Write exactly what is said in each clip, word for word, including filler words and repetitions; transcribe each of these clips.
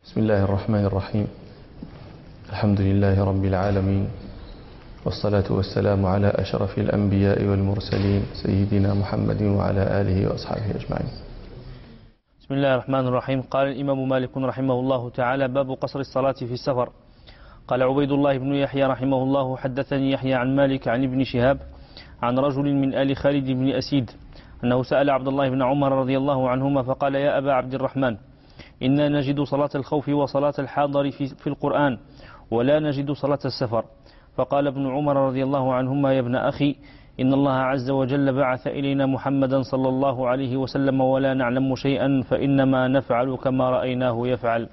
بسم الله الرحمن الرحيم. الحمد لله رب العالمين، والصلاة والسلام على أشرف الأنبياء والمرسلين سيدنا محمد وعلى آله وأصحابه أجمعين. بسم الله الرحمن الرحيم. قال الإمام مالك رحمه الله تعالى: باب قصر الصلاة في السفر. قال عبيد الله بن يحيى رحمه الله: حدثني يحيى عن مالك عن ابن شهاب عن رجل من آل خالد بن أسيد أنه سأل عبد الله بن عمر رضي الله عنهما فقال: يا أبا عبد الرحمن، إنا نجد صلاة الخوف وصلاة الحاضر في, في القرآن، ولا نجد صلاة السفر. فقال ابن عمر رضي الله عنهما: يا ابن أخي، إن الله عز وجل بعث إلينا محمدا صلى الله عليه وسلم ولا نعلم شيئا، فإنما نفعل كما رأيناه يفعل.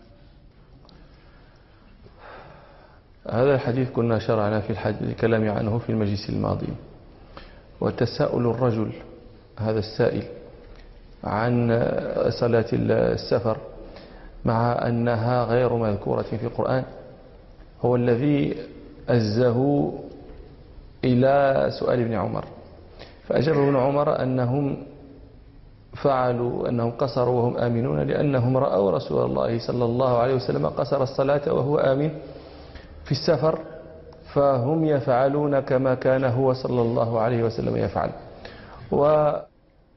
هذا الحديث كنا شرعنا في الكلام عنه في المجلس الماضي. وتساؤل الرجل هذا السائل عن صلاة السفر مع أنها غير مذكورة في القرآن هو الذي أزه إلى سؤال ابن عمر. فأجاب ابن عمر أنهم فعلوا أنهم قصروا وهم آمنون لأنهم رأوا رسول الله صلى الله عليه وسلم قصر الصلاة وهو آمن في السفر، فهم يفعلون كما كان هو صلى الله عليه وسلم يفعل. وهذا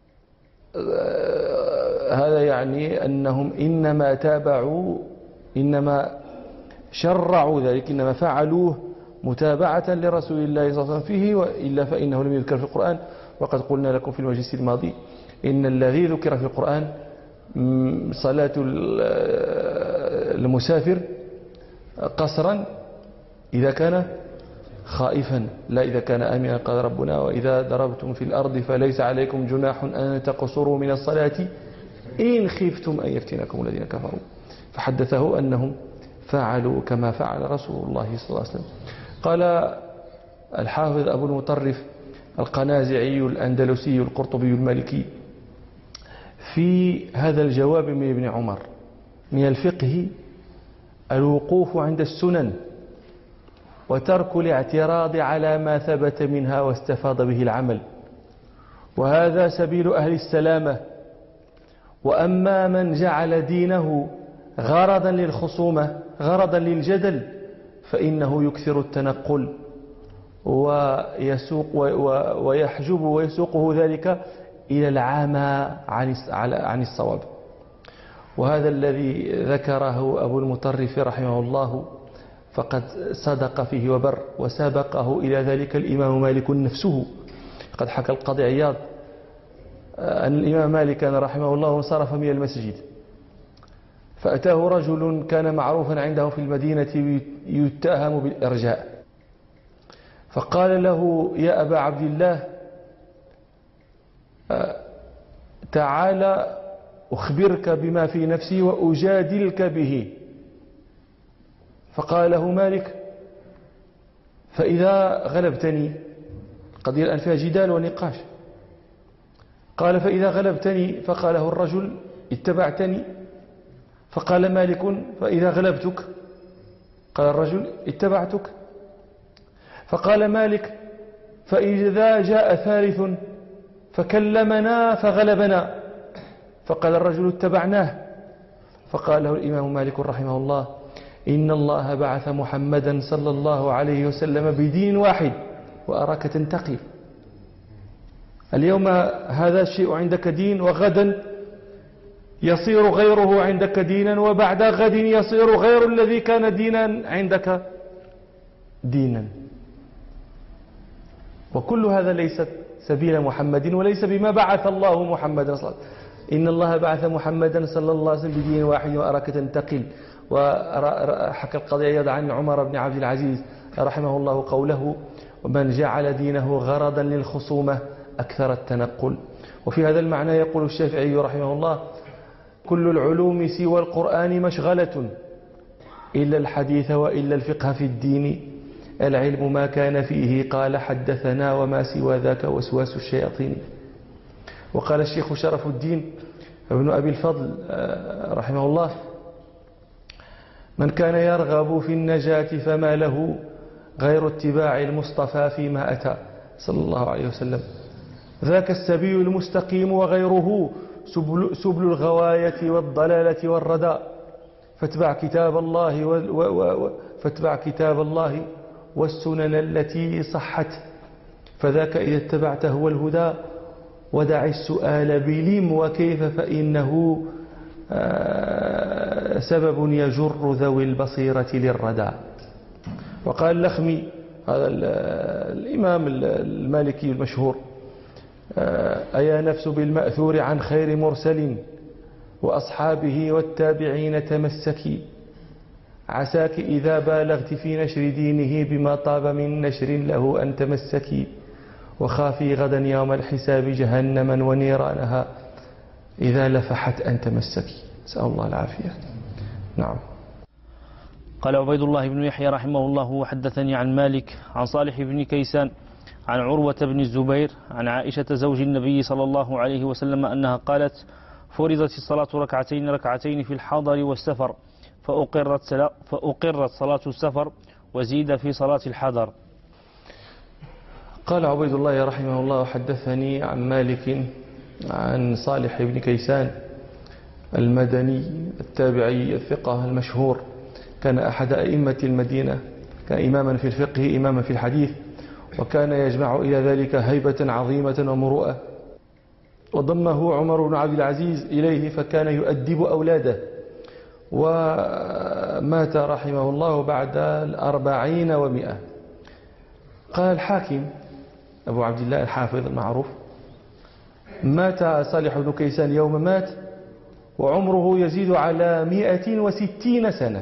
يعني أنهم إنما تابعوا، إنما شرعوا ذلك، إنما فعلوه متابعة لرسول الله صلى الله عليه وسلم فيه، وإلا فإنه لم يذكر في القرآن. وقد قلنا لكم في المجلس الماضي إن الذي ذكر في القرآن صلاة المسافر قصرا إذا كان خائفا، لا إذا كان آمنا. قال ربنا: وإذا ضربتم في الأرض فليس عليكم جناح أن تقصروا من الصلاة إن خفتم أن يفتنكم الذين كفروا. فحدثه أنهم فعلوا كما فعل رسول الله صلى الله عليه وسلم. قال الحافظ أبو المطرف القنازعي الأندلسي القرطبي المالكي في هذا الجواب من ابن عمر: من الفقه الوقوف عند السنن وترك الاعتراض على ما ثبت منها واستفاض به العمل، وهذا سبيل أهل السلامة. وأما من جعل دينه غرضا للخصومة، غرضا للجدل، فإنه يكثر التنقل ويسوق ويحجب ويسوقه ذلك إلى العامى عن الصواب. وهذا الذي ذكره أبو المطرف رحمه الله فقد صدق فيه وبر، وسابقه إلى ذلك الإمام مالك نفسه. قد حكى القاضي عياض أن الإمام مالك رحمه الله انصرف من المسجد، فأتاه رجل كان معروفا عنده في المدينة يتهم بالإرجاء، فقال له: يا أبا عبد الله، تعال أخبرك بما في نفسي وأجادلك به. فقال له مالك: فإذا غلبتني، القضية الآن فيها جدال ونقاش. قال: فإذا غلبتني. فقاله الرجل: اتبعتني. فقال مالك: فإذا غلبتك. قال الرجل: اتبعتك. فقال مالك: فإذا جاء ثالث فكلمنا فغلبنا. فقال الرجل: اتبعناه. فقال له الإمام مالك رحمه الله: إن الله بعث محمدا صلى الله عليه وسلم بدين واحد وأراك تنتقل. اليوم هذا الشيء عندك دين، وغدا يصير غيره عندك دينا، وبعد غد يصير غير الذي كان دينا عندك دينا. وكل هذا ليس سبيل محمد، وليس بما بعث الله محمدا صلى الله عليه وسلم. إن الله بعث محمدا صلى الله عليه وسلم بدين واحد وأراك تنتقل. وحكى القاضي عياض عن عمر بن عبد العزيز رحمه الله قوله: ومن جعل دينه غرضا للخصومة أكثر التنقل. وفي هذا المعنى يقول الشافعي رحمه الله: كل العلوم سوى القرآن مشغلة إلا الحديث وإلا الفقه في الدين، العلم ما كان فيه قال حدثنا وما سوى ذاك وسواس الشياطين. وقال الشيخ شرف الدين ابن أبي الفضل رحمه الله: من كان يرغب في النجاة فما له غير اتباع المصطفى فيما أتى صلى الله عليه وسلم، ذاك السبيل المستقيم وغيره سبل, سبل الغواية والضلالة والردى. فاتبع كتاب الله و و و فاتبع كتاب الله والسنن التي صحت، فذاك إذا اتبعت هو الهدى، ودع السؤال بلم وكيف فإنه سبب يجر ذوي البصيرة للردى. وقال اللخمي هذا الإمام المالكي المشهور: أيا نفس بالمأثور عن خير مرسل وأصحابه والتابعين تمسكي، عساك إذا بالغت في نشر دينه بما طاب من نشر له أن تمسكي، وخافي غدا يوم الحساب جهنما ونيرانها إذا لفحت أن تمسكي. نسأل الله العافية. نعم. قال عبيد الله بن يحيى رحمه الله: وحدثني عن مالك عن صالح بن كيسان عن عروة بن الزبير عن عائشة زوج النبي صلى الله عليه وسلم أنها قالت: فرضت الصلاة ركعتين ركعتين في الحضر والسفر، فأقرت, فأقرت صلاة السفر وزيد في صلاة الحضر. قال عبيد الله رحمه الله: حدثني عن مالك عن صالح بن كيسان المدني التابعي الثقة المشهور، كان أحد أئمة المدينة، كان إماما في الفقه إماما في الحديث، وكان يجمع إلى ذلك هيبة عظيمة ومروءة. وضمه عمر بن عبد العزيز إليه فكان يؤدب أولاده، ومات رحمه الله بعد الأربعين ومئة. قال الحاكم أبو عبد الله الحافظ المعروف: مات صالح بن كيسان يوم مات وعمره يزيد على مئة وستين سنة.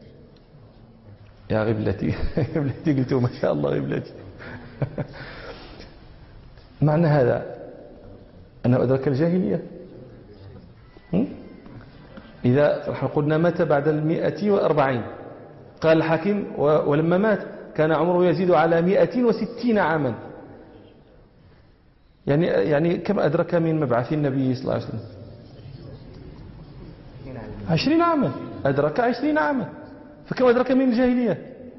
يا غبلتي غبلتي، قلت ما شاء الله غبلتي. معنى هذا أنه أدرك الجاهلية. إذا نحن قلنا مات بعد المئة وأربعين، قال الحاكم: ولما مات كان عمره يزيد على مئة وستين عاما. يعني يعني كم أدرك من مبعث النبي صلى الله عليه وسلم؟ عشرين عاما. أدرك عشرين عاما. فكم أدرك من الجاهلية؟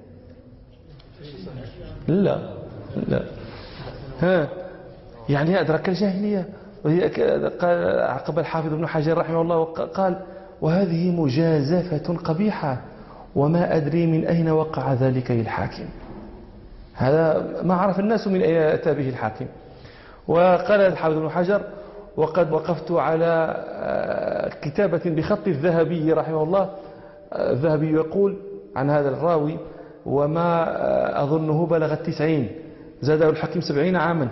لا لا ها يعني أدرك الجاهلية. قال عقب الحافظ ابن حجر رحمه الله قال: وهذه مجازفة قبيحة، وما أدري من أين وقع ذلك للحاكم. هذا ما عرف الناس من أين أتى به الحاكم. وقال الحافظ ابن حجر: وقد وقفت على كتابة بخط الذهبي رحمه الله. الذهبي يقول عن هذا الراوي: وما أظنه بلغ التسعين، زاده الحكيم سبعين عاما.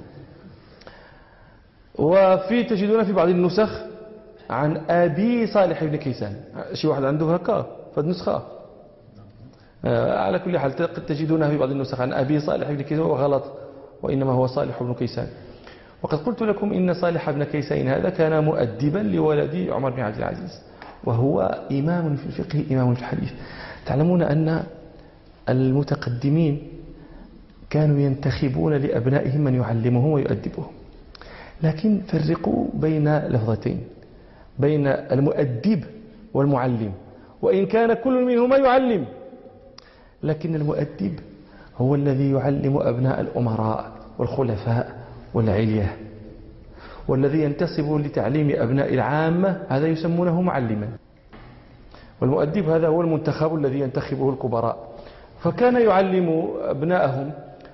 وفي تجدون في بعض النسخ عن أبي صالح بن كيسان. شي واحد عنده هكا فهاد نسخة. على كل حال تجدونها في بعض النسخ عن أبي صالح بن كيسان، وغلط، وإنما هو صالح بن كيسان. وقد قلت لكم إن صالح بن كيسان هذا كان مؤدبا لولد عمر بن عبد العزيز، وهو إمام في الفقه إمام في الحديث. تعلمون أن المتقدمين كانوا ينتخبون لأبنائهم من يعلمهم ويؤدبهم، لكن فرقوا بين لفظتين، بين المؤدب والمعلم، وإن كان كل منهما يعلم، لكن المؤدب هو الذي يعلم أبناء الأمراء والخلفاء والعلية، والذي ينتصب لتعليم أبناء العامة هذا يسمونه معلما. والمؤدب هذا هو المنتخب الذي ينتخبه الكبراء. فكان يعلم أبناءهم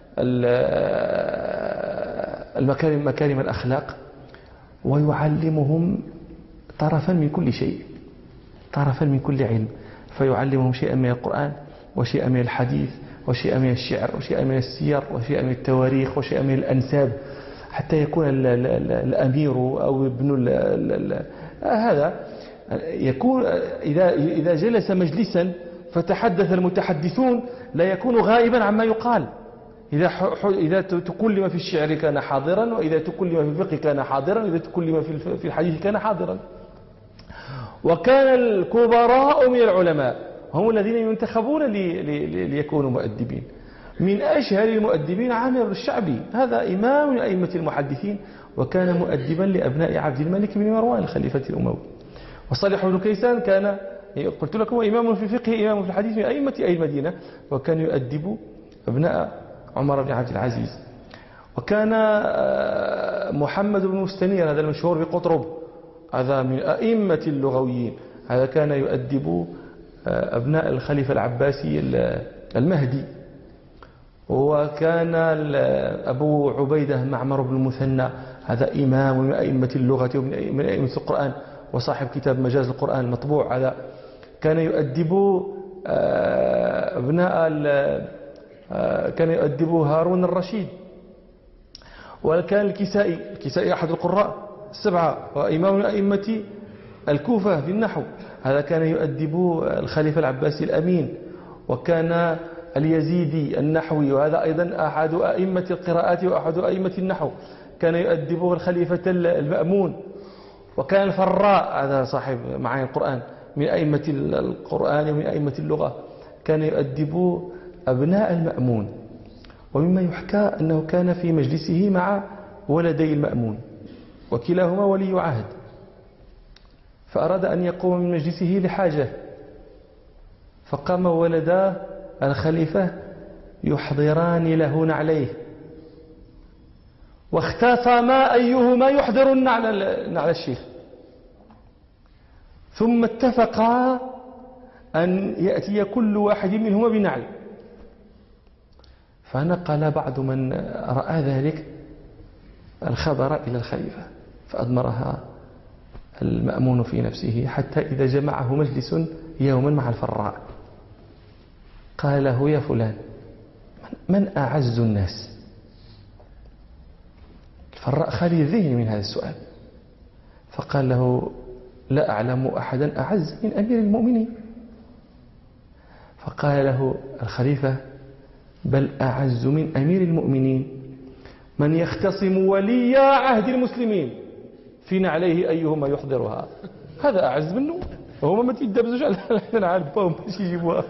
المكارم مكارم الأخلاق، ويعلمهم طرفا من كل شيء، طرفا من كل علم. فيعلمهم شيئا من القرآن، وشيئا من الحديث، وشيئا من الشعر، وشيئا من السير، وشيئا من التواريخ، وشيئا من الأنساب، حتى يكون ال ال ال الأمير أو ابن ال ال ال هذا يكون إذا إذا جلس مجلسا فتحدث المتحدثون لا يكون غائبا عما يقال. إذا إذا تكلم في الشعر كان حاضرا، وإذا تكلم في الفقه كان حاضرا، وإذا تكلم في الحديث كان حاضرا. وكان الكبراء من العلماء هم الذين ينتخبون ليكونوا مؤدبين. من أشهر المؤدبين عامر الشعبي، هذا إمام من أئمة المحدثين، وكان مؤدبا لأبناء عبد الملك بن مروان الخليفة الأموي. وصالح بن كيسان كان قلت لكم إمام في الفقه إمام في الحديث من أئمة أهل المدينة، وكان يؤدب أبناء عمر بن عبد العزيز. وكان محمد بن مستنير هذا المشهور بقطرب، هذا من أئمة اللغويين، هذا كان يؤدب أبناء الخليفة العباسي المهدي، وكان أبو عبيدة معمر بن المثنى هذا إمام من أئمة اللغة ومن أئمة القرآن وصاحب كتاب مجاز القرآن مطبوع، هذا كان يؤدب أبناء كان يؤدب هارون الرشيد. وكان الكسائي الكسائي أحد القراء السبعة وإمام من أئمة الكوفة في النحو، هذا كان يؤدب الخليفة العباسي الأمين. وكان اليزيدي النحوي وهذا أيضا أحد أئمة القراءات وأحد أئمة النحو، كان يؤدب الخليفة المأمون. وكان الفراء هذا صاحب معاني القرآن من أئمة القرآن ومن أئمة اللغة، كان يؤدب أبناء المأمون. ومما يحكى أنه كان في مجلسه مع ولدي المأمون وكلاهما ولي عهد، فأراد أن يقوم من مجلسه لحاجة، فقام ولدا الخليفة يحضران له نعليه، واختصما أيهما يحضر النعل نعل الشيخ، ثم اتفقا أن يأتي كل واحد منهما بنعل. فنقل بعض من رأى ذلك الخبر إلى الخليفة، فأضمرها المأمون في نفسه حتى إذا جمعه مجلس يوما مع الفراء قال له: يا فلان، من أعز الناس؟ الفراء خالي الذهن من هذا السؤال، فقال له: لا أعلم أحدا أعز من أمير المؤمنين. فقال له الخليفة: بل أعز من أمير المؤمنين من يختصم ولي عهد المسلمين في نعليه أيهما يحضرها. هذا أعز منه، وهما ما تيدبزوش على نعالبهم باش يجيبوها.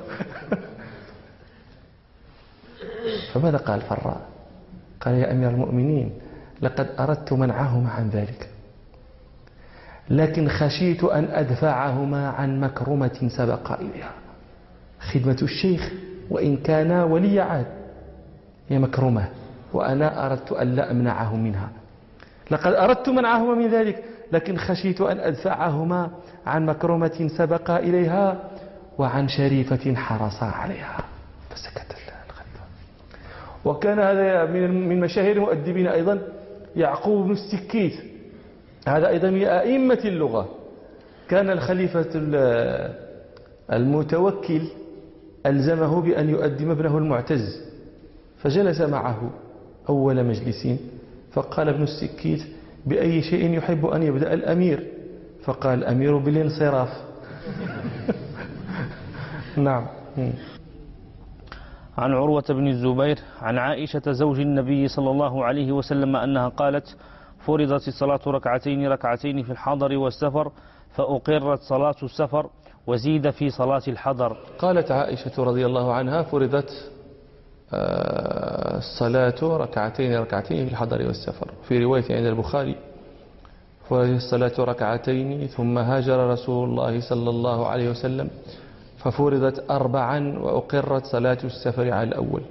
فماذا قال الفراء؟ قال: يا أمير المؤمنين، لقد أردت منعهما عن ذلك، لكن خشيت أن أدفعهما عن مكرمة سبق إليها. خدمة الشيخ وإن كان ولي عهد هي مكرمة، وأنا أردت أن لا أمنعهم منها. لقد أردت منعهما من ذلك، لكن خشيت أن أدفعهما عن مكرمة سبق إليها وعن شريفة حرصا عليها. فسكت الخليفة. وكان هذا من مشاهير المؤدبين أيضا يعقوب بن السكيت، هذا أيضا من أئمة اللغة. كان الخليفة المتوكل ألزمه بأن يؤدب ابنه المعتز، فجلس معه أول مجلس فقال ابن السكيت: بأي شيء يحب أن يبدأ الأمير؟ فقال الأمير بالانصراف. نعم. عن عروة بن الزبير عن عائشة زوج النبي صلى الله عليه وسلم أنها قالت: فرضت الصلاة ركعتين ركعتين في الحضر والسفر، فأقرت صلاة السفر وزيد في صلاة الحضر. قالت عائشة رضي الله عنها: فرضت الصلاة ركعتين ركعتين في الحضر والسفر. في رواية عند البخاري: فرضت الصلاة ركعتين ثم هاجر رسول الله صلى الله عليه وسلم ففرضت أربعا وأقرت صلاة السفر على الأول.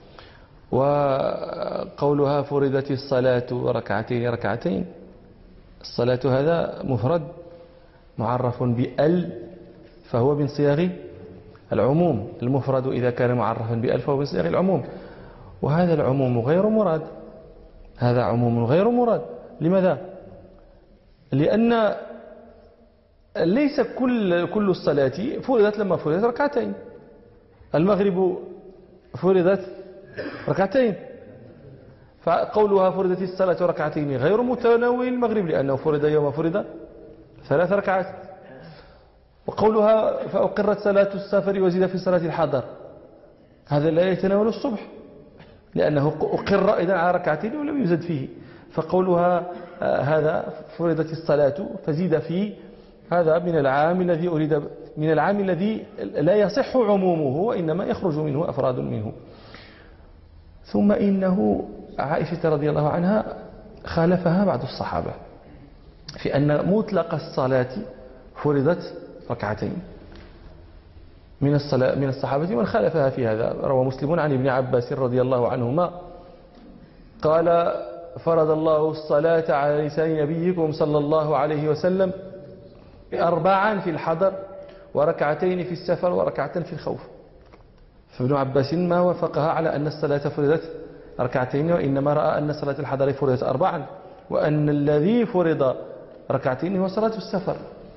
وقولها فرضت الصلاة ركعتين ركعتين، الصلاة هذا مفرد معرف بأل، فهو من صيغ العموم. المفرد إذا كان معرفا بأل فهو من صيغ العموم، وهذا العموم غير مراد، هذا عموم غير مراد. لماذا؟ لأن ليس كل كل الصلاة فرضت لما فرضت ركعتين. المغرب فرضت ركعتين، فقولها فرضت الصلاة ركعتين غير متناول المغرب، لأنه فرض يوم فرض ثلاث ركعات. وقولها فأقرت صلاة السفر وزيد في صلاة الحضر، هذا لا يتناول الصبح، لأنه أقر إذن على ركعتين ولم يزد فيه. فقولها هذا فرضت الصلاة فزيد فيه، هذا من العام الذي أريد، من العام الذي لا يصح عمومه وإنما يخرج منه أفراد منه. ثم إنه عائشة رضي الله عنها خالفها بعض الصحابة في أن مطلق الصلاة فرضت ركعتين. من الصلاة من الصحابة من خالفها في هذا. روى مسلم عن ابن عباس رضي الله عنهما قال: فرض الله الصلاة على لسان نبيكم صلى الله عليه وسلم أربعا في الحضر وركعتين في السفر وركعة في الخوف. فابن عباس ما وافقها على أن الصلاة فرضت ركعتين، وإنما رأى أن صلاة الحضر فرضت أربعا، وأن الذي فرض ركعتين هو صلاة السفر.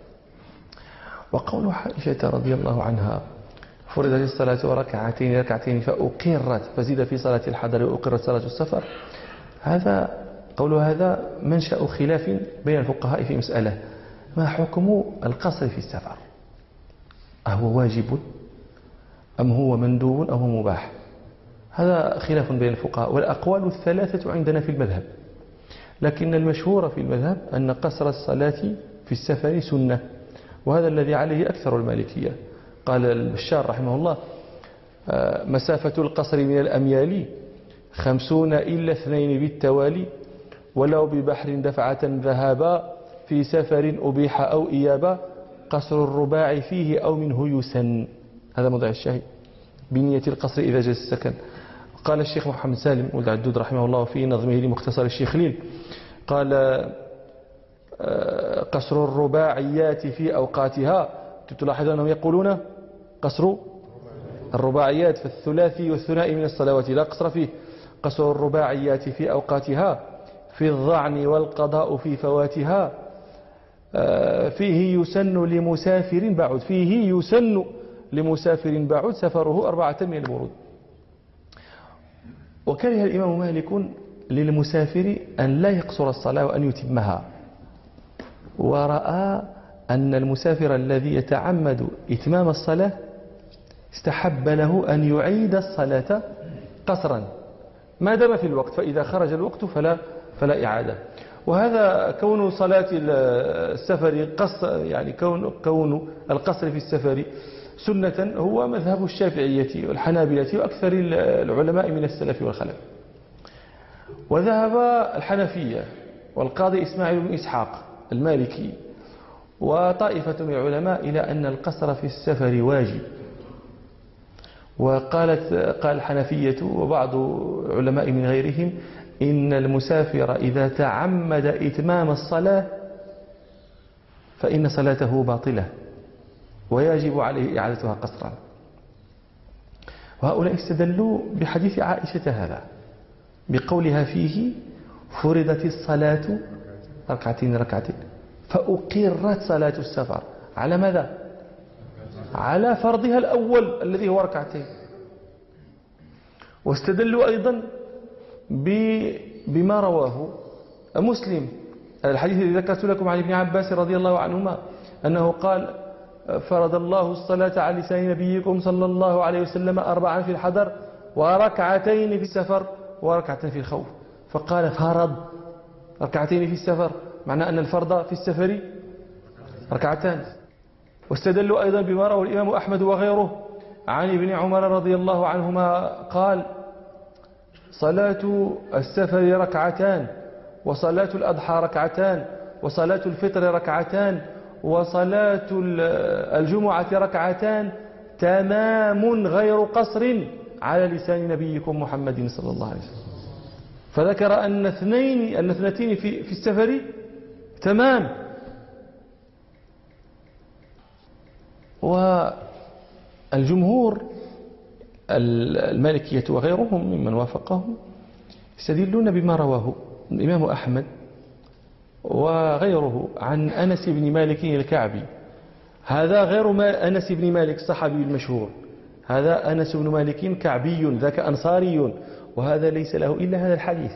وقول عائشة رضي الله عنها فرضت الصلاة ركعتين ركعتين فأقرت فزيد في صلاة الحضر وأقرت صلاة السفر، هذا قول هذا منشأ خلاف بين الفقهاء في مسألة: ما حكم القصر في السفر؟ أهو واجب أم هو مندوب أم هو مباح؟ هذا خلاف بين الفقهاء، والأقوال الثلاثة عندنا في المذهب، لكن المشهور في المذهب أن قصر الصلاة في السفر سنة، وهذا الذي عليه أكثر المالكية. قال البشار رحمه الله: مسافة القصر من الأميال خمسون إلا اثنين بالتوالي، ولو ببحر دفعة ذهابا، في سفر أبيح أو إيابا، قصر الرباع فيه أو منه يسن. هذا موضع الشاهد بنية القصر إذا جاز السكن. قال الشيخ محمد سالم ولد عدود رحمه الله في نظمه لمختصر الشيخ خليل، قال: قصر الرباعيات في أوقاتها. تلاحظ أنهم يقولون قصر الرباعيات، فالثلاثي والثنائي من الصلوات لا قصر فيه. قصر الرباعيات في أوقاتها، في الظعن والقضاء في فواتها، فيه يسن لمسافر بعد فيه يسن لمسافر بعد سفره أربعة من الورود. وكره الإمام مالك للمسافر أن لا يقصر الصلاة وأن يتمها، ورأى أن المسافر الذي يتعمد إتمام الصلاة استحب له أن يعيد الصلاة قصرا ما دام في الوقت، فإذا خرج الوقت فلا فلا إعادة. وهذا كون صلاة السفر قص يعني كون كون القصر في السفر سنة هو مذهب الشافعية والحنابلة وأكثر العلماء من السلف والخلف. وذهب الحنفية والقاضي إسماعيل بن إسحاق المالكي وطائفة من العلماء إلى أن القصر في السفر واجب. وقالت قال الحنفية وبعض علماء من غيرهم إن المسافر إذا تعمد إتمام الصلاة فإن صلاته باطلة ويجب عليه إعادتها قصرا. وهؤلاء استدلوا بحديث عائشة هذا بقولها فيه: فرضت الصلاة ركعتين ركعتين فأقرت صلاة السفر. على ماذا؟ على فرضها الأول الذي هو ركعتين. واستدلوا أيضا بما رواه مسلم، الحديث الذي ذكرت لكم عن ابن عباس رضي الله عنهما أنه قال: فرض الله الصلاة على لسان نبيكم صلى الله عليه وسلم أربعا في الحضر وركعتين في السفر وركعتين في الخوف. فقال: فرض ركعتين في السفر، معنى أن الفرض في السفر ركعتان. واستدلوا أيضا بما رواه الإمام أحمد وغيره عن ابن عمر رضي الله عنهما قال: صلاة السفر ركعتان، وصلاة الأضحى ركعتان، وصلاة الفطر ركعتان، وصلاة الجمعة ركعتان، تمام غير قصر على لسان نبيكم محمد صلى الله عليه وسلم. فذكر أن اثنين أن اثنتين في في السفر تمام. والجمهور المالكية وغيرهم ممن وافقهم يستدلون بما رواه الإمام أحمد وغيره عن أنس بن مالك الكعبي. هذا غير ما أنس بن مالك الصحابي المشهور، هذا أنس بن مالك كعبي ذاك أنصاري، وهذا ليس له إلا هذا الحديث.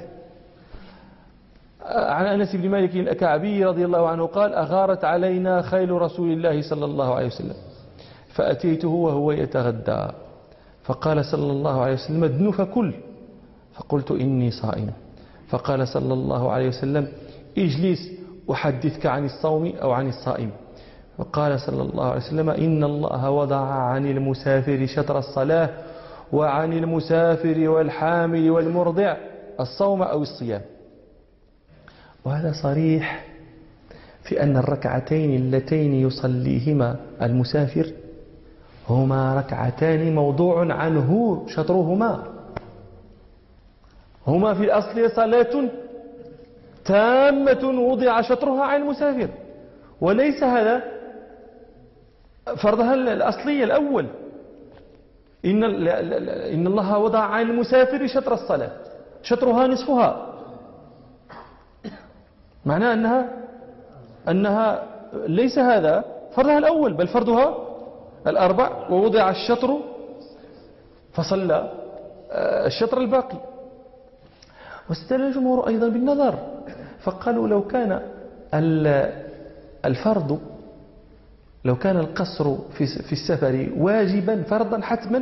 عن أنس بن مالك الكعبي رضي الله عنه قال: أغارت علينا خيل رسول الله صلى الله عليه وسلم فأتيته وهو يتغدى فقال صلى الله عليه وسلم: ادن فكل. فقلت: إني صائم. فقال صلى الله عليه وسلم: اجلس أحدثك عن الصوم أو عن الصائم. وقال صلى الله عليه وسلم: إن الله وضع عن المسافر شطر الصلاة وعن المسافر والحامل والمرضع الصوم أو الصيام. وهذا صريح في أن الركعتين اللتين يصليهما المسافر هما ركعتان موضوع عنه شطرهما، هما في الأصل صلاة تامة وضع شطرها عن المسافر، وليس هذا فرضها الأصلي الأول، إن, إن الله وضع عن المسافر شطر الصلاة، شطرها نصفها، معناه أنها أنها ليس هذا فرضها الأول، بل فرضها الأربع، ووضع الشطر فصلى الشطر الباقي. واستدل الجمهور أيضا بالنظر، فقالوا لو كان الفرض، لو كان القصر في السفر واجبا فرضا حتما،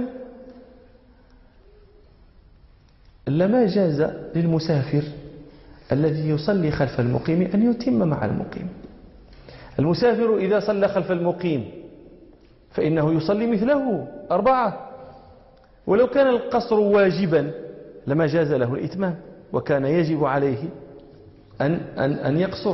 لما جاز للمسافر الذي يصلي خلف المقيم أن يتم مع المقيم. المسافر إذا صلى خلف المقيم فإنه يصلي مثله أربعة، ولو كان القصر واجبا لما جاز له الإتمام، وكان يجب عليه أن, أن, أن يقصر.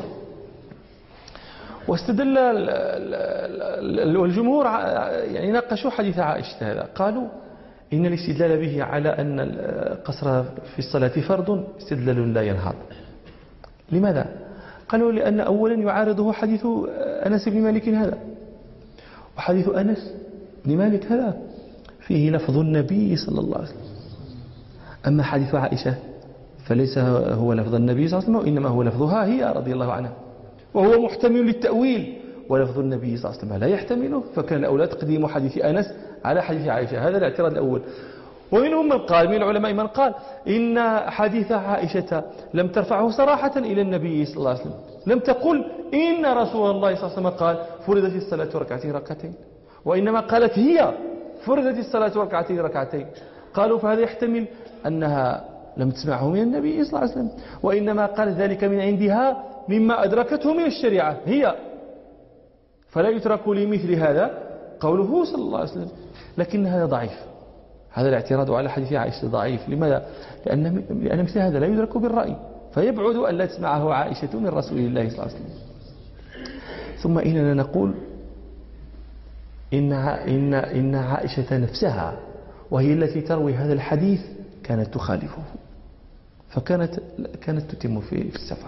واستدل الجمهور، يعني ناقشوا حديث عائشة هذا، قالوا إن الاستدلال به على أن القصر في الصلاة فرض استدلال لا ينهض. لماذا؟ قالوا لأن أولا يعارضه حديث أنس بن مالك هذا، وحديث أنس بن مالك هذا فيه لفظ النبي صلى الله عليه وسلم، أما حديث عائشة فليس هو لفظ النبي صلى الله عليه وسلم، وإنما هو لفظها هي رضي الله عنها، وهو محتمل للتأويل، ولفظ النبي صلى الله عليه وسلم لا يحتمله، فكان الأولى تقديم حديث أنس على حديث عائشة. هذا الاعتراض الأول. ومنهم من قال، من العلماء من قال إن حديث عائشة لم ترفعه صراحة إلى النبي صلى الله عليه وسلم، لم تقل إن رسول الله صلى الله عليه وسلم قال فرضت الصلاة ركعتين ركعتين، وإنما قالت هي فرضت الصلاة ركعتين ركعتين. قالوا فهذا يحتمل أنها لم تسمعه من النبي صلى الله عليه وسلم، وإنما قال ذلك من عندها مما أدركته من الشريعة هي، فلا يترك لمثل هذا قوله صلى الله عليه وسلم. لكن هذا ضعيف، هذا الاعتراض على حديث عائشة ضعيف. لماذا؟ لأن, لأن مثل هذا لا يدرك بالرأي، فيبعد أن لا تسمعه عائشة من رسول الله صلى الله عليه وسلم. ثم إننا نقول إن, إن, إن عائشة نفسها وهي التي تروي هذا الحديث كانت تخالفه، فكانت كانت تتم في السفر.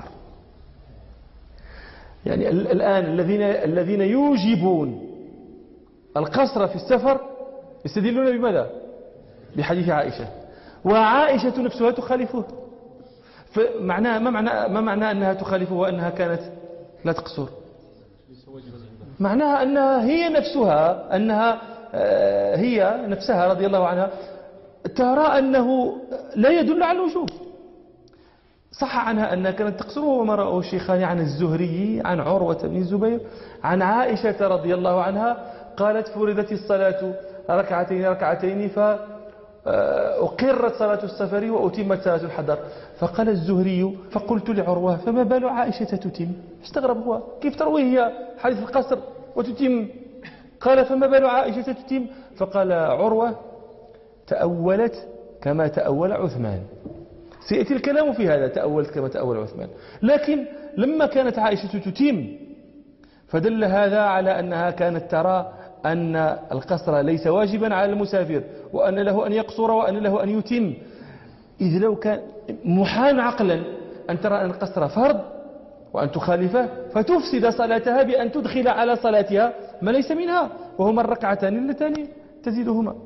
يعني الآن الذين الذين يوجبون القصر في السفر يستدلون بماذا؟ بحديث عائشة، وعائشة نفسها تخالفه. فمعنى ما معنى ما معنى أنها تخالفه وأنها كانت لا تقصر؟ معناها أنها هي نفسها أنها هي نفسها رضي الله عنها ترى أنه لا يدل على الوجوب. صح عنها أنها كانت تقصر، وما رأوا الشيخان عن الزهري عن عروة بن الزبير عن عائشة رضي الله عنها قالت فرضت الصلاة ركعتين ركعتين فأقرت صلاة السفر وأتمت صلاة الحضر. فقال الزهري فقلت لعروة فما بال عائشة تتم؟ استغرب هو، كيف تروي هي حديث القصر وتتم؟ قال فما بال عائشة تتم؟ فقال عروة تأولت كما تأول عثمان. سيأتي الكلام في هذا، تأولت كما تأول عثمان. لكن لما كانت عائشة تتم فدل هذا على أنها كانت ترى أن القصر ليس واجبا على المسافر، وأن له أن يقصر وأن له أن يتم. إذ لو كان محال عقلا أن ترى أن القصر فرض وأن تخالفه فتفسد صلاتها بأن تدخل على صلاتها ما ليس منها، وهما الركعتان اللتان تزيدهما.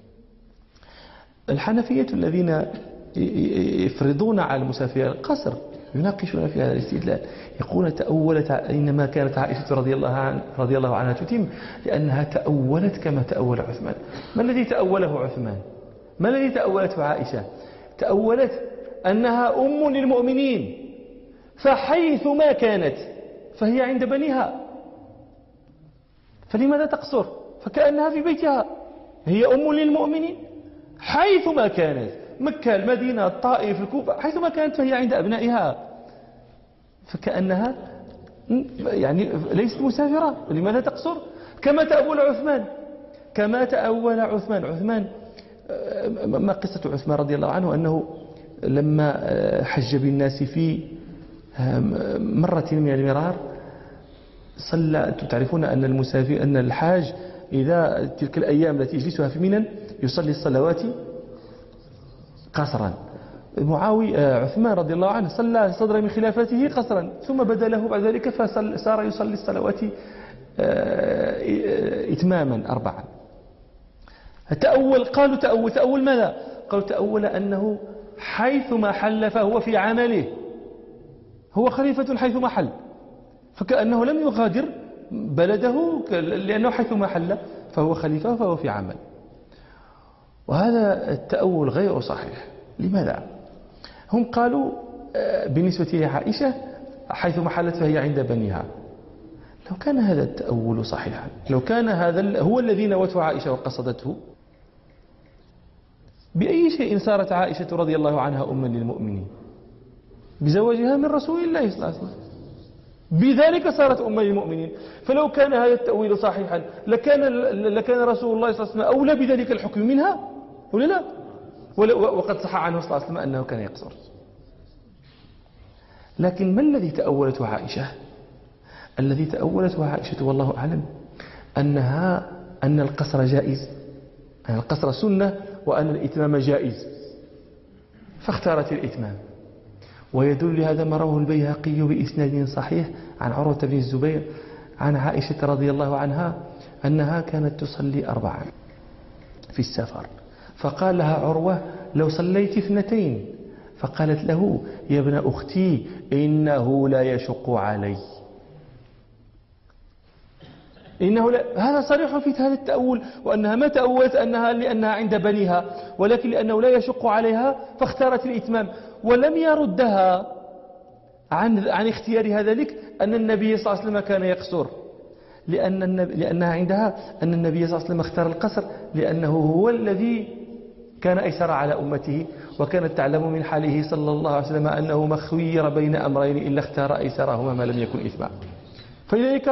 الحنفية الذين يفرضون على المسافر القصر يناقشون في هذا الاستدلال، يقولون تأولت، إنما كانت عائشة رضي الله عنها رضي الله عنها تتم لأنها تأولت كما تأول عثمان. ما الذي تأوله عثمان؟ ما الذي تأولته عائشة؟ تأولت أنها أم للمؤمنين، فحيث ما كانت فهي عند بنيها، فلماذا تقصر؟ فكأنها في بيتها، هي أم للمؤمنين حيث ما كانت، مكة المدينة الطائف الكوفة حيث ما كانت فهي عند أبنائها، فكأنها يعني ليست مسافرة، لماذا تقصر؟ كما تأول عثمان، كما تأول عثمان. عثمان ما قصة عثمان رضي الله عنه؟ أنه لما حج بالناس في مرة من المرار صلى. تعرفون أن المسافر أن الحاج إذا تلك الأيام التي يجلسها في منى يصلي الصلوات قصرا. معاوية عثمان رضي الله عنه صلى صدر من خلافته قصرا، ثم بدا له بعد ذلك فصار يصلي الصلوات إتماما أربعا. تأول قالوا تأول تأول ماذا؟ قالوا تأول أنه حيثما حل فهو في عمله، هو خليفة حيثما حل، فكأنه لم يغادر بلده لأنه حيثما حل فهو خليفة فهو في عمل. وهذا التأول غير صحيح. لماذا؟ هم قالوا بالنسبة لعائشة حيثما حلت فهي عند بنيها. لو كان هذا التأول صحيحا، لو كان هذا هو الذي نوته عائشة وقصدته، بأي شيء صارت عائشة رضي الله عنها أما للمؤمنين؟ بزواجها من رسول الله صلى الله عليه وسلم، بذلك صارت أما للمؤمنين. فلو كان هذا التأويل صحيحا لكان لكان رسول الله صلى الله عليه وسلم أولى بذلك الحكم منها ولا لا؟ وقد صح عنه صلى الله عليه وسلم أنه كان يقصر. لكن ما الذي تأولته عائشة؟ الذي تأولته عائشة والله أعلم أنها أن القصر جائز، أن القصر سنة وأن الإتمام جائز، فاختارت الإتمام. ويدل لهذا ما رواه البيهقي بإسناد صحيح عن عروة بن الزبير عن عائشة رضي الله عنها أنها كانت تصلي أربعا في السفر، فقال لها عروة لو صليت اثنتين، فقالت له يا ابن أختي إنه لا يشق علي. إنه لا، هذا صريح في هذا التأول، وأنها ما تأولت أنها لأنها عند بنيها، ولكن لأنه لا يشق عليها فاختارت الإتمام. ولم يردها عن عن اختيارها ذلك أن النبي صلى الله عليه وسلم كان يقصر، لأن النبي لأنها عندها أن النبي صلى الله عليه وسلم اختار القصر لأنه هو الذي كان أيسر على أمته، وكانت تعلم من حاله صلى الله عليه وسلم أنه ما خير بين أمرين إلا اختار أيسرهما ما لم يكن إثما. فلذلك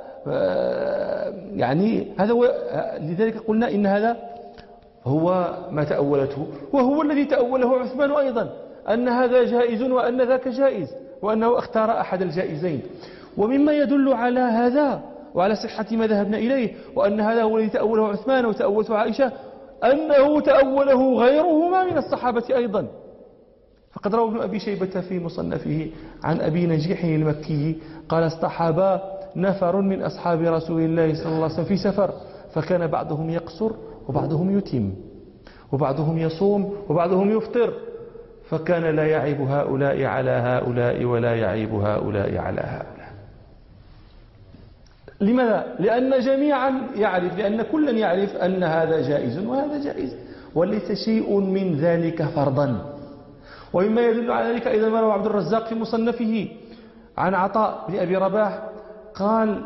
يعني هذا هو، لذلك قلنا إن هذا هو ما تأولته، وهو الذي تأوله عثمان أيضا، أن هذا جائز وأن ذاك جائز، وأنه اختار أحد الجائزين. ومما يدل على هذا وعلى صحة ما ذهبنا إليه وأن هذا هو الذي تأوله عثمان وتأولته عائشة، أنه تأوله غيرهما من الصحابة أيضا. فقد روى ابن أبي شيبة في مصنفه عن أبي نجيح المكي قال اصطحب نفر من أصحاب رسول الله صلى الله عليه وسلم في سفر، فكان بعضهم يقصر وبعضهم يتم، وبعضهم يصوم وبعضهم يفطر، فكان لا يعيب هؤلاء على هؤلاء ولا يعيب هؤلاء على هؤلاء. لماذا؟ لأن جميعا يعرف، لأن كلا يعرف أن هذا جائز وهذا جائز، وليس شيء من ذلك فرضا. ومما يدل على ذلك أيضا ما روى عبد الرزاق في مصنفه عن عطاء بن أبي رباح قال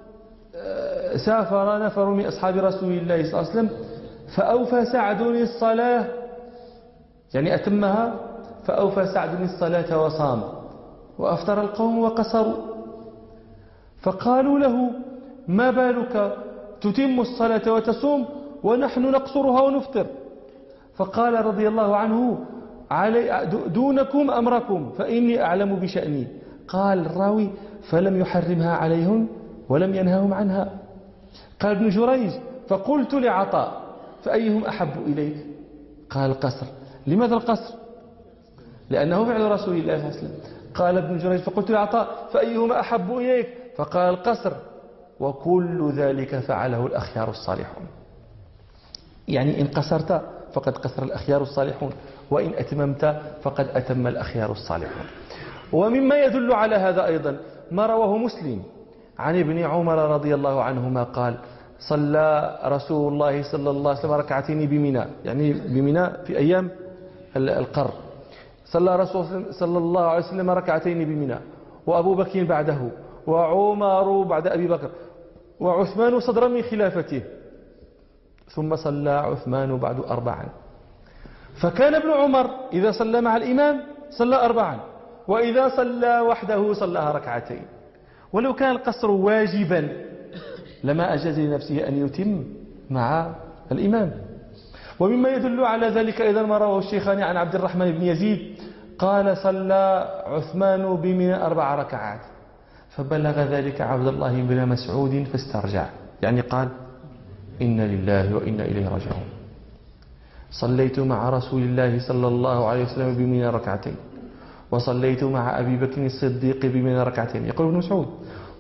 سافر نفر من أصحاب رسول الله صلى الله عليه وسلم فأوفى سعد الصلاة، يعني أتمها، فأوفى سعد الصلاة وصام، وأفطر القوم وقصروا، فقالوا له ما بالك تتم الصلاة وتصوم ونحن نقصرها ونفطر؟ فقال رضي الله عنه علي دونكم أمركم فإني أعلم بشأني. قال الراوي فلم يحرمها عليهم ولم ينههم عنها. قال ابن جريج فقلت لعطاء فأيهم أحب إليك؟ قال القصر. لماذا القصر؟ لأنه فعل رسول الله صلى الله عليه وسلم. قال ابن جريج فقلت لعطاء فأيهما أحب إليك؟ فقال القصر. وكل ذلك فعله الأخيار الصالحون، يعني إن قصرت فقد قصر الأخيار الصالحون، وإن أتممت فقد أتم الأخيار الصالحون. ومما يدل على هذا أيضا ما رواه مسلم عن ابن عمر رضي الله عنهما قال صلى رسول الله صلى الله عليه وسلم ركعتين بمنى، يعني بمنى في أيام القر، صلى رسول صلى الله عليه وسلم ركعتين بمنى، وأبو بكر بعده، وعمر بعد أبي بكر، وعثمان صدرا من خلافته، ثم صلى عثمان بعد أربعا. فكان ابن عمر إذا صلى مع الإمام صلى أربعا، وإذا صلى وحده صلىها ركعتين. ولو كان القصر واجبا لما أجاز لنفسه أن يتم مع الإمام. ومما يدل على ذلك أيضا ما رواه الشيخان عن عبد الرحمن بن يزيد قال صلى عثمان بمنى أربع ركعات، فبلغ ذلك عبد الله بن مسعود فاسترجع، يعني قال إنا لله وإنا إليه راجعون. صليت مع رسول الله صلى الله عليه وسلم بمنى ركعتين، وصليت مع أبي بكر الصديق بمنى ركعتين، يقول ابن مسعود،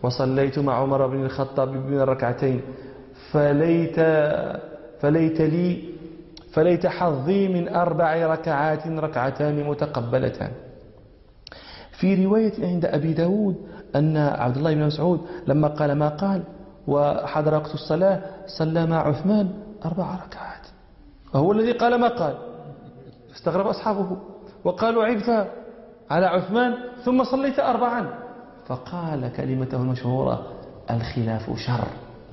وصليت مع عمر بن الخطاب بين الركعتين فليت فليت لي فليت حظي من أربع ركعات ركعتان متقبلتان. في رواية عند أبي داود أن عبد الله بن مسعود لما قال ما قال وحضر وقت الصلاة صلى مع عثمان أربع ركعات، وهو الذي قال ما قال. استغرب أصحابه وقالوا عبت على عثمان ثم صليت أربعا، فقال كلمته المشهورة الخلاف شر.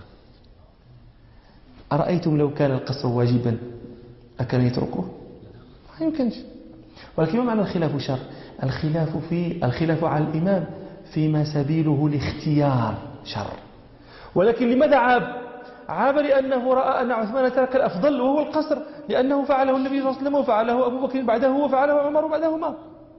أرأيتم لو كان القصر واجبا أكان يتركه؟ ما يمكنش. ولكن ما معنى الخلاف شر؟ الخلاف في الخلاف على الإمام فيما سبيله الاختيار شر. ولكن لماذا عاب؟ عاب لأنه رأى أن عثمان ترك الأفضل وهو القصر، لأنه فعله النبي صلى الله عليه وسلم وفعله أبو بكر بعده وفعله عمر بعدهما.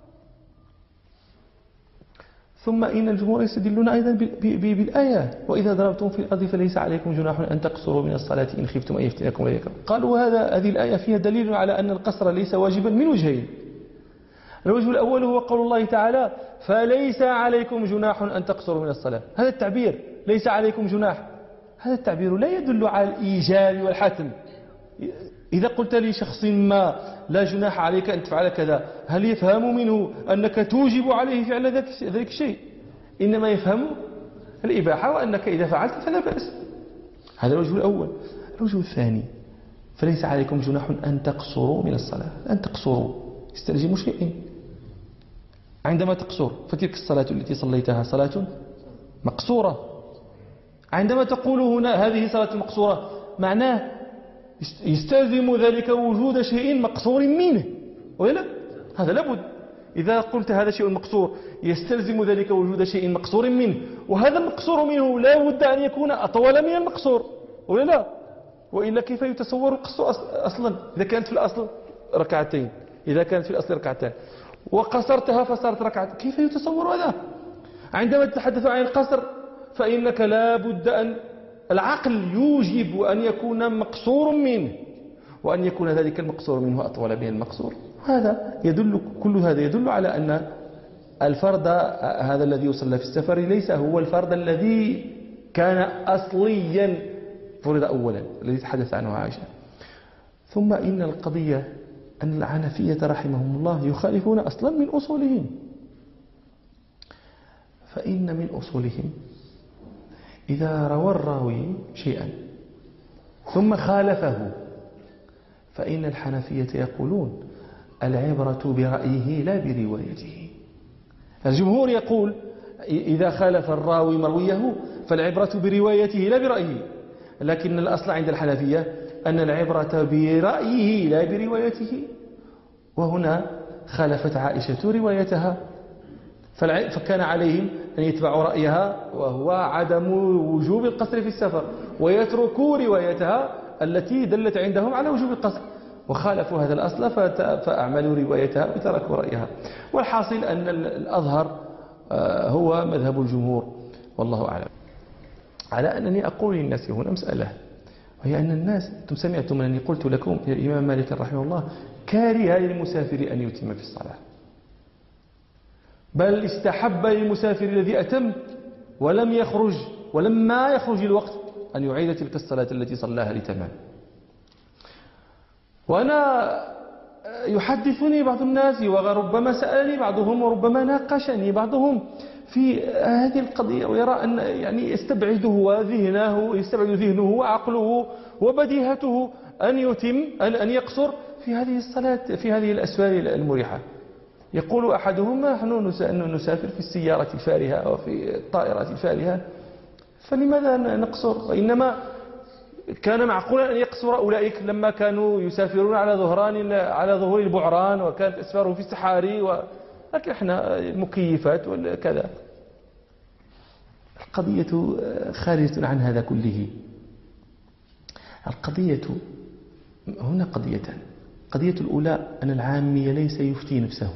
ثم إن الجمهور يستدلون أيضا بالآية وإذا ضربتم في الأرض فليس عليكم جناح أن تقصروا من الصلاة إن خفتم أن يفتنكم عليكم. قالوا هذا هذه الآية فيها دليل على أن القصر ليس واجبا من وجهين. الوجه الأول هو قول الله تعالى فليس عليكم جناح أن تقصروا من الصلاة. هذا التعبير ليس عليكم جناح، هذا التعبير لا يدل على الإيجاب والحتم. إذا قلت لشخص ما لا جناح عليك أن تفعل كذا، هل يفهم منه أنك توجب عليه فعل ذلك الشيء؟ إنما يفهم الإباحة وأنك إذا فعلت فلا بأس. هذا الوجه الأول. الوجه الثاني فليس عليكم جناح أن تقصروا من الصلاة. أن تقصروا يستلزم شيئين. عندما تقصر فتلك الصلاة التي صليتها صلاة مقصورة. عندما تقول هنا هذه صلاة مقصورة معناه يستلزم ذلك وجود شيء مقصور منه ولا؟ هذا لابد. إذا قلت هذا شيء مقصور يستلزم ذلك وجود شيء مقصور منه، وهذا المقصور منه لا بد أن يكون أطول من المقصور ولا لا؟ وإلا كيف يتصور القصر أصلا إذا كانت في الأصل ركعتين، إذا كانت في الأصل ركعتان وقصرتها فصارت ركعتين، كيف يتصور هذا؟ عندما تتحدث عن القصر فإنك لا بد أن العقل يوجب أن يكون مقصور منه وأن يكون ذلك المقصور منه أطول من المقصور. هذا يدل كل هذا يدل على أن الفرض هذا الذي يصلى في السفر ليس هو الفرض الذي كان أصليا فرض أولا الذي تحدث عنه عائشة. ثم إن القضية أن الحنفية رحمهم الله يخالفون أصلا من أصولهم. فإن من أصولهم إذا روى الراوي شيئا ثم خالفه فإن الحنفية يقولون العبرة برأيه لا بروايته. الجمهور يقول إذا خالف الراوي مرويه فالعبرة بروايته لا برأيه، لكن الأصل عند الحنفية أن العبرة برأيه لا بروايته. وهنا خالفت عائشة روايتها فكان عليهم أن يتبعوا رأيها وهو عدم وجوب القصر في السفر ويتركوا روايتها التي دلت عندهم على وجوب القصر، وخالفوا هذا الأصل فأعملوا روايتها وتركوا رأيها. والحاصل أن الأظهر هو مذهب الجمهور والله أعلم. على أنني أقول للناس هنا مسألة، وهي أن الناس أنتم سمعتم أنني قلت لكم يا الإمام مالك رحمه الله كاره للمسافر أن يتم في الصلاة، بل استحب للمسافر الذي أتم ولم يخرج ولما يخرج الوقت أن يعيد تلك الصلاة التي صلاها لتمام. وأنا يحدثني بعض الناس وربما سألني بعضهم وربما ناقشني بعضهم في هذه القضية ويرى أن يعني يستبعده ذهنه يستبعد ذهنه وعقله وبديهته أن يتم أن يقصر في هذه الصلاة في هذه الأسفار المريحة. يقول أحدهم نحن نسافر في السيارة الفارهة وفي الطائرات الفارهة فلماذا نقصر؟ وإنما كان معقولا أن يقصر أولئك لما كانوا يسافرون على ظهران على ظهور البعران وكانت أسفارهم في الصحاري و... لكن احنا المكيفات وكذا. القضية خارجة عن هذا كله. القضية هنا قضيتان. القضية الأولى أن العامي ليس يفتي نفسه،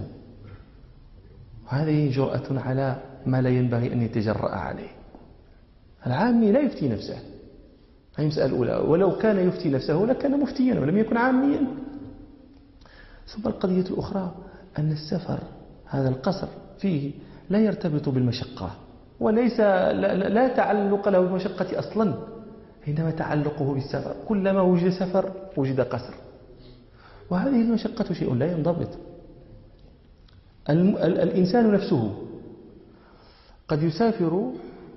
وهذه جرأة على ما لا ينبغي أن يتجرأ عليه. العامي لا يفتي نفسه، هذه المسألة الأولى، ولو كان يفتي نفسه لكان مفتيا ولم يكن عاميا. ثم القضية الأخرى أن السفر هذا القصر فيه لا يرتبط بالمشقة وليس لا, لا تعلق له بالمشقة أصلا، إنما تعلقه بالسفر. كلما وجد سفر وجد قصر، وهذه المشقة شيء لا ينضبط. الإنسان نفسه قد يسافر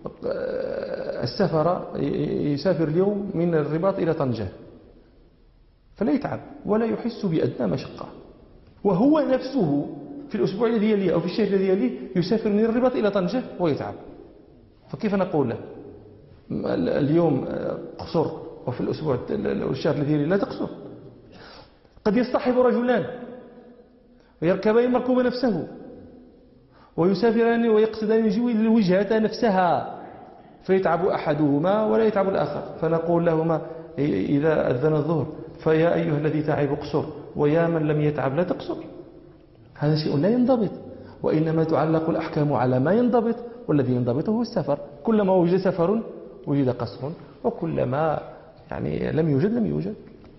السفر يسافر اليوم من الرباط إلى طنجة فلا يتعب ولا يحس بأدنى مشقة، وهو نفسه في الأسبوع الذي يليه أو في الشهر الذي يليه يسافر من الرباط إلى طنجة ويتعب. فكيف نقول له اليوم قصر وفي الأسبوع الشهر الذي يليه لا تقصر؟ قد يصطحب رجلان ويركبان المركوب نفسه ويسافران ويقصدان الوجهة نفسها، فيتعب أحدهما ولا يتعب الآخر. فنقول لهما إذا أذن الظهر فيا أيها الذي تعب اقصر، ويا من لم يتعب لا تقصر. هذا شيء لا ينضبط، وإنما تعلق الأحكام على ما ينضبط، والذي ينضبط هو السفر. كلما وجد سفر وجد قصر، وكلما يعني لم يوجد لم يوجد.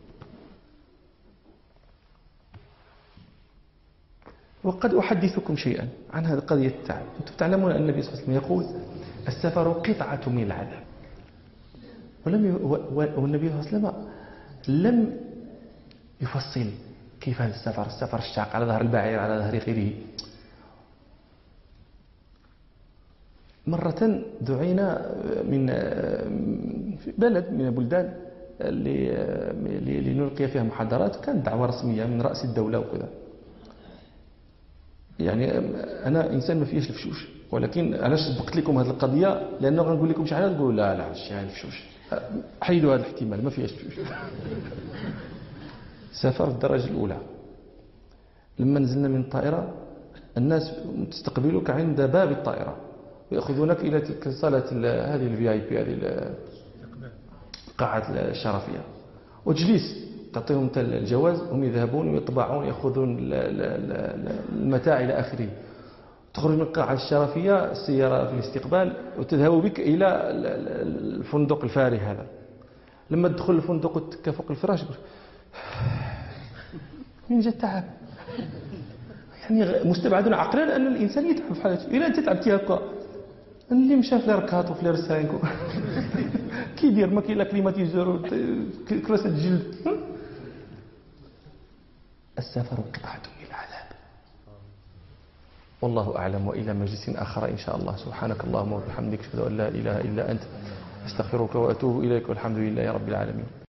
وقد أحدثكم شيئا عن هذه قضية التعب. أنتم تعلمون أن النبي صلى الله عليه وسلم يقول السفر قطعة من العذاب، ولم ي... والنبي صلى الله عليه وسلم لم يفصل كيف هذا السفر، السفر الشاق على ظهر البعير على ظهر غيره. مرة دعينا من بلد من البلدان لنلقي فيها محاضرات، كانت دعوة رسمية من رأس الدولة وكذا. يعني أنا إنسان ما فيهش الفشوش، ولكن علاش سبقت لكم هذه القضية؟ لأنه غنقول لكم شي حاجة تقولوا لا لا شي الفشوش، حيدوا هذا الاحتمال ما فيهش الفشوش. سافر في الدرجة الأولى، لما نزلنا من الطائرة الناس تستقبلك عند باب الطائرة ويأخذونك إلى تلك الصالة هذه الفي اي بي، هذه القاعة الشرفية، وتجلس تعطيهم الجواز، هم يذهبون ويطبعون يأخذون المتاع إلى آخره. تخرج من القاعة الشرفية السيارة في الاستقبال وتذهب بك إلى الفندق الفاري هذا. لما تدخل الفندق وتتكى فوق الفراش من جد تعب، يعني مستبعد عقلا أن الإنسان يتعب في حياته. إلا أنت تعبتي هكا، اللي مشى في الركات وفي الرسانكو كيدير ما كاين لا كليماتيزور كراسة جلد. السفر قطعة من العذاب. والله أعلم، وإلى مجلس آخر إن شاء الله. سبحانك اللهم وبحمدك، أشهد أن لا إله إلا أنت، أستغفرك وأتوب إليك، والحمد لله رب العالمين.